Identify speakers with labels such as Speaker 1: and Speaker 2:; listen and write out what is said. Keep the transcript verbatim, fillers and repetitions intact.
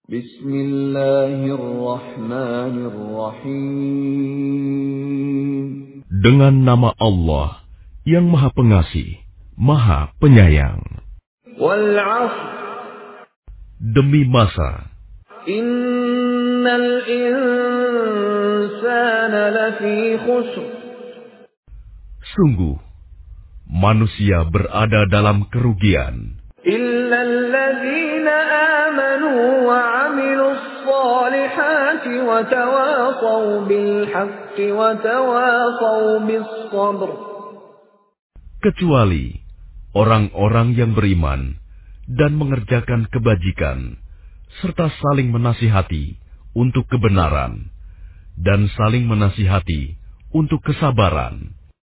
Speaker 1: Bismillahirrahmanirrahim.
Speaker 2: Dengan nama Allah yang Maha Pengasih, Maha Penyayang.
Speaker 1: Wal 'ashr.
Speaker 2: Demi masa.
Speaker 1: Innal insana lafi khusr.
Speaker 2: Sungguh, manusia berada dalam kerugian.
Speaker 1: Illa alladzina amanu wa 'amilus solihati wa tawasaw bil haqqi wa tawasaw bis sabr.
Speaker 2: Kecuali orang-orang yang beriman dan mengerjakan kebajikan, serta saling menasihati untuk kebenaran, dan saling menasihati untuk kesabaran.